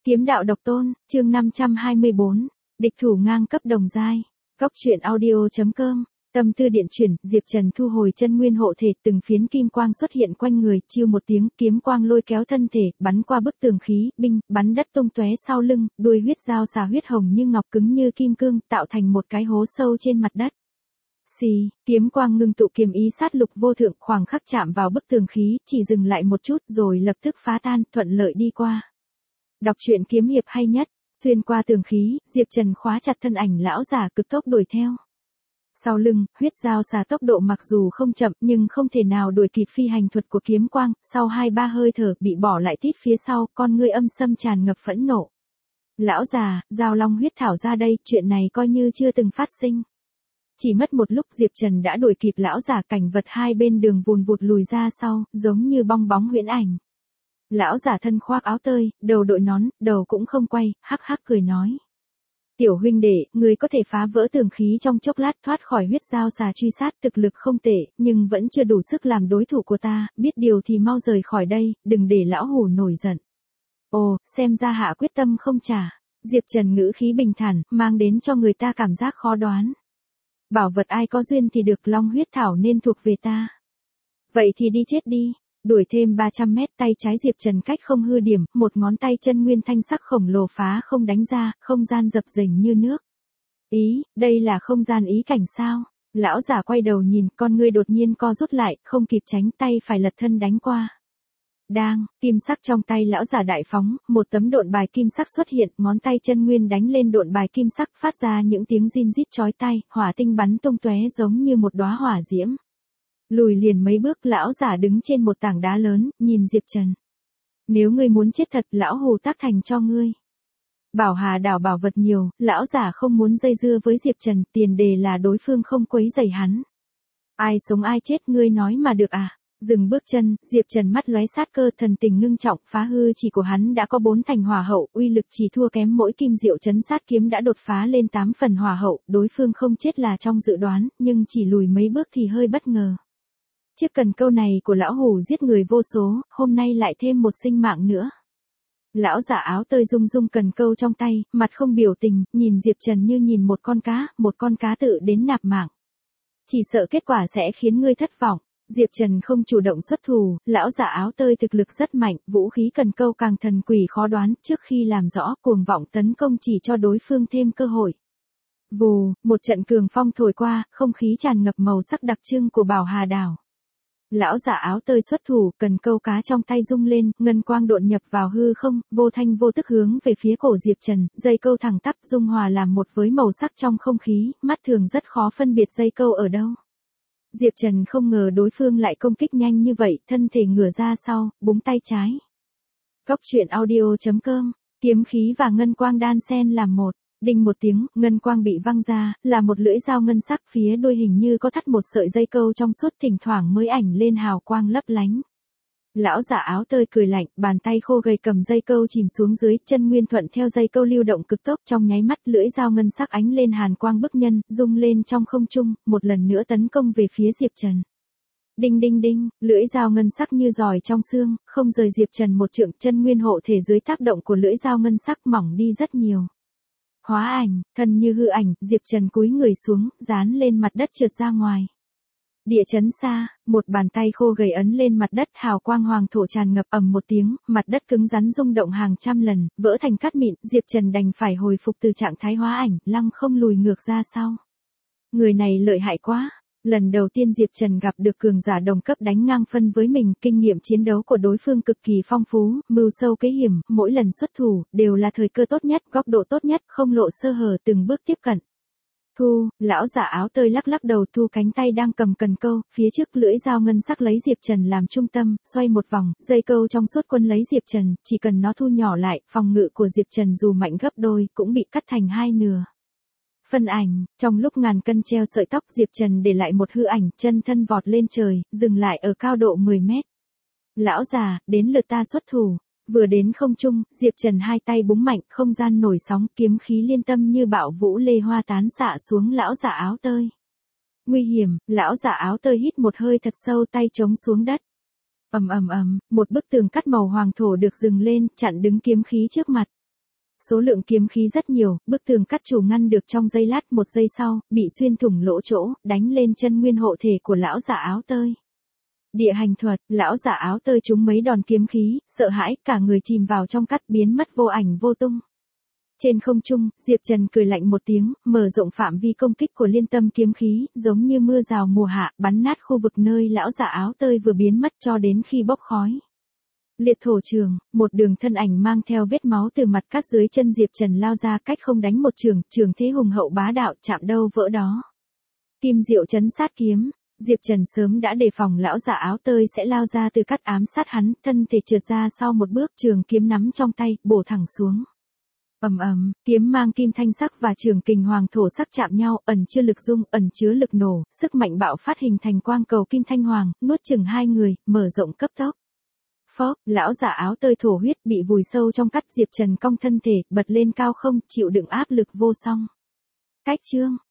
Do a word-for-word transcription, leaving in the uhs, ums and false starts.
Kiếm đạo độc tôn, chương năm trăm hai mươi bốn, địch thủ ngang cấp đồng giai. Góc truyện audio.com, tâm tư điện chuyển, Diệp Trần thu hồi chân nguyên hộ thể, từng phiến kim quang xuất hiện quanh người, chiêu một tiếng, kiếm quang lôi kéo thân thể, bắn qua bức tường khí, binh, bắn đất tung tóe sau lưng, đuôi huyết dao xà huyết hồng như ngọc, cứng như kim cương, tạo thành một cái hố sâu trên mặt đất. Xì, kiếm quang ngưng tụ, kiếm ý sát lục vô thượng, khoảng khắc chạm vào bức tường khí, chỉ dừng lại một chút rồi lập tức phá tan, thuận lợi đi qua. Đọc truyện kiếm hiệp hay nhất, xuyên qua tường khí, Diệp Trần khóa chặt thân ảnh lão giả, cực tốc đuổi theo. Sau lưng, huyết dao xà tốc độ mặc dù không chậm nhưng không thể nào đuổi kịp phi hành thuật của kiếm quang, sau hai ba hơi thở bị bỏ lại tít phía sau, con ngươi âm sâm tràn ngập phẫn nộ. Lão già, giao long huyết thảo ra đây, chuyện này coi như chưa từng phát sinh. Chỉ mất một lúc Diệp Trần đã đuổi kịp lão giả, cảnh vật hai bên đường vùn vụt lùi ra sau, giống như bong bóng huyễn ảnh. Lão giả thân khoác áo tơi, đầu đội nón, đầu cũng không quay, hắc hắc cười nói. Tiểu huynh đệ, người có thể phá vỡ tường khí trong chốc lát, thoát khỏi huyết dao xà truy sát, thực lực không tệ, nhưng vẫn chưa đủ sức làm đối thủ của ta, biết điều thì mau rời khỏi đây, đừng để lão hủ nổi giận. Ồ, xem ra hạ quyết tâm không trả. Diệp Trần ngữ khí bình thản, mang đến cho người ta cảm giác khó đoán. Bảo vật ai có duyên thì được, long huyết thảo nên thuộc về ta. Vậy thì đi chết đi. Đuổi thêm ba trăm mét, tay trái Diệp Trần cách không hư điểm, một ngón tay chân nguyên thanh sắc khổng lồ phá không đánh ra, không gian dập dềnh như nước. Ý, đây là không gian ý cảnh sao? Lão giả quay đầu nhìn, con ngươi đột nhiên co rút lại, không kịp tránh, tay phải lật thân đánh qua. Đang, kim sắc trong tay lão giả đại phóng, một tấm độn bài kim sắc xuất hiện, ngón tay chân nguyên đánh lên độn bài kim sắc, phát ra những tiếng rin rít chói tai, hỏa tinh bắn tung tóe giống như một đóa hỏa diễm. Lùi liền mấy bước, lão giả đứng trên một tảng đá lớn, nhìn Diệp Trần. Nếu ngươi muốn chết thật, lão hù tác thành cho ngươi. Bảo Hà đảo bảo vật nhiều, lão giả không muốn dây dưa với Diệp Trần, tiền đề là đối phương không quấy rầy hắn. Ai sống ai chết ngươi nói mà được à? Dừng bước chân, Diệp Trần mắt lóe sát cơ, thần tình ngưng trọng, phá hư chỉ của hắn đã có bốn thành hỏa hậu, uy lực chỉ thua kém mỗi kim diệu trấn sát kiếm đã đột phá lên tám phần hỏa hậu, đối phương không chết là trong dự đoán, nhưng chỉ lùi mấy bước thì hơi bất ngờ. Chiếc cần câu này của lão hủ giết người vô số, hôm nay lại thêm một sinh mạng nữa. Lão giả áo tơi rung rung cần câu trong tay, mặt không biểu tình, nhìn Diệp Trần như nhìn một con cá, một con cá tự đến nạp mạng. Chỉ sợ kết quả sẽ khiến ngươi thất vọng. Diệp Trần không chủ động xuất thủ, lão giả áo tơi thực lực rất mạnh, vũ khí cần câu càng thần quỷ khó đoán, trước khi làm rõ cuồng vọng tấn công chỉ cho đối phương thêm cơ hội. Vù, một trận cường phong thổi qua, không khí tràn ngập màu sắc đặc trưng của Bảo Hà đảo. Lão giả áo tơi xuất thủ, cần câu cá trong tay rung lên, ngân quang độn nhập vào hư không, vô thanh vô tức hướng về phía cổ Diệp Trần, dây câu thẳng tắp dung hòa làm một với màu sắc trong không khí, mắt thường rất khó phân biệt dây câu ở đâu. Diệp Trần không ngờ đối phương lại công kích nhanh như vậy, thân thể ngửa ra sau, búng tay trái. Góc truyện audio.com, kiếm khí và ngân quang đan xen làm một. Đinh một tiếng, ngân quang bị văng ra, là một lưỡi dao ngân sắc, phía đuôi hình như có thắt một sợi dây câu trong suốt, thỉnh thoảng mới ảnh lên hào quang lấp lánh. Lão giả áo tơi cười lạnh, bàn tay khô gầy cầm dây câu chìm xuống dưới, chân nguyên thuận theo dây câu lưu động cực tốc, trong nháy mắt lưỡi dao ngân sắc ánh lên hàn quang bức nhân, rung lên trong không trung, một lần nữa tấn công về phía Diệp Trần. Đinh đinh đinh, lưỡi dao ngân sắc như giỏi trong xương, không rời Diệp Trần một trượng, chân nguyên hộ thể dưới tác động của lưỡi dao ngân sắc mỏng đi rất nhiều. Hóa ảnh, thân như hư ảnh, Diệp Trần cúi người xuống, dán lên mặt đất trượt ra ngoài. Địa chấn xa, một bàn tay khô gầy ấn lên mặt đất, hào quang hoàng thổ tràn ngập, ầm một tiếng, mặt đất cứng rắn rung động hàng trăm lần, vỡ thành cát mịn, Diệp Trần đành phải hồi phục từ trạng thái hóa ảnh, lăng không lùi ngược ra sau. Người này lợi hại quá. Lần đầu tiên Diệp Trần gặp được cường giả đồng cấp đánh ngang phân với mình, kinh nghiệm chiến đấu của đối phương cực kỳ phong phú, mưu sâu kế hiểm, mỗi lần xuất thủ, đều là thời cơ tốt nhất, góc độ tốt nhất, không lộ sơ hở, từng bước tiếp cận. Thu, lão giả áo tơi lắc lắc đầu, thu cánh tay đang cầm cần câu, phía trước lưỡi dao ngân sắc lấy Diệp Trần làm trung tâm, xoay một vòng, dây câu trong suốt quân lấy Diệp Trần, chỉ cần nó thu nhỏ lại, phòng ngự của Diệp Trần dù mạnh gấp đôi, cũng bị cắt thành hai nửa. Phân ảnh, trong lúc ngàn cân treo sợi tóc, Diệp Trần để lại một hư ảnh, chân thân vọt lên trời, dừng lại ở cao độ mười mét. Lão già, đến lượt ta xuất thủ. Vừa đến không trung, Diệp Trần hai tay búng mạnh, không gian nổi sóng, kiếm khí liên tâm như bạo vũ lê hoa tán xạ xuống lão giả áo tơi. Nguy hiểm, lão giả áo tơi hít một hơi thật sâu, tay chống xuống đất. Ầm ầm ầm, một bức tường cắt màu hoàng thổ được dừng lên, chặn đứng kiếm khí trước mặt. Số lượng kiếm khí rất nhiều, bức tường cắt chủ ngăn được trong giây lát, một giây sau, bị xuyên thủng lỗ chỗ, đánh lên chân nguyên hộ thể của lão giả áo tơi. Địa hành thuật, lão giả áo tơi trúng mấy đòn kiếm khí, sợ hãi, cả người chìm vào trong cắt biến mất vô ảnh vô tung. Trên không trung, Diệp Trần cười lạnh một tiếng, mở rộng phạm vi công kích của liên tâm kiếm khí, giống như mưa rào mùa hạ, bắn nát khu vực nơi lão giả áo tơi vừa biến mất cho đến khi bốc khói. Liệt thổ trường, một đường thân ảnh mang theo vết máu từ mặt cắt dưới chân Diệp Trần lao ra, cách không đánh một trường, trường thế hùng hậu bá đạo, chạm đâu vỡ đó. Kim diệu chấn sát kiếm, Diệp Trần sớm đã đề phòng lão giả áo tơi sẽ lao ra từ cắt ám sát hắn, thân thể trượt ra sau một bước, trường kiếm nắm trong tay, bổ thẳng xuống. Ầm ầm, kiếm mang kim thanh sắc và trường kình hoàng thổ sắc chạm nhau, ẩn chứa lực dung, ẩn chứa lực nổ, sức mạnh bạo phát hình thành quang cầu kim thanh hoàng, nuốt chửng hai người, mở rộng cấp tốc. Phốc, lão giả áo tơi thổ huyết, bị vùi sâu trong cắt. Diệp Trần cong thân thể, bật lên cao không, chịu đựng áp lực vô song. Cách chương,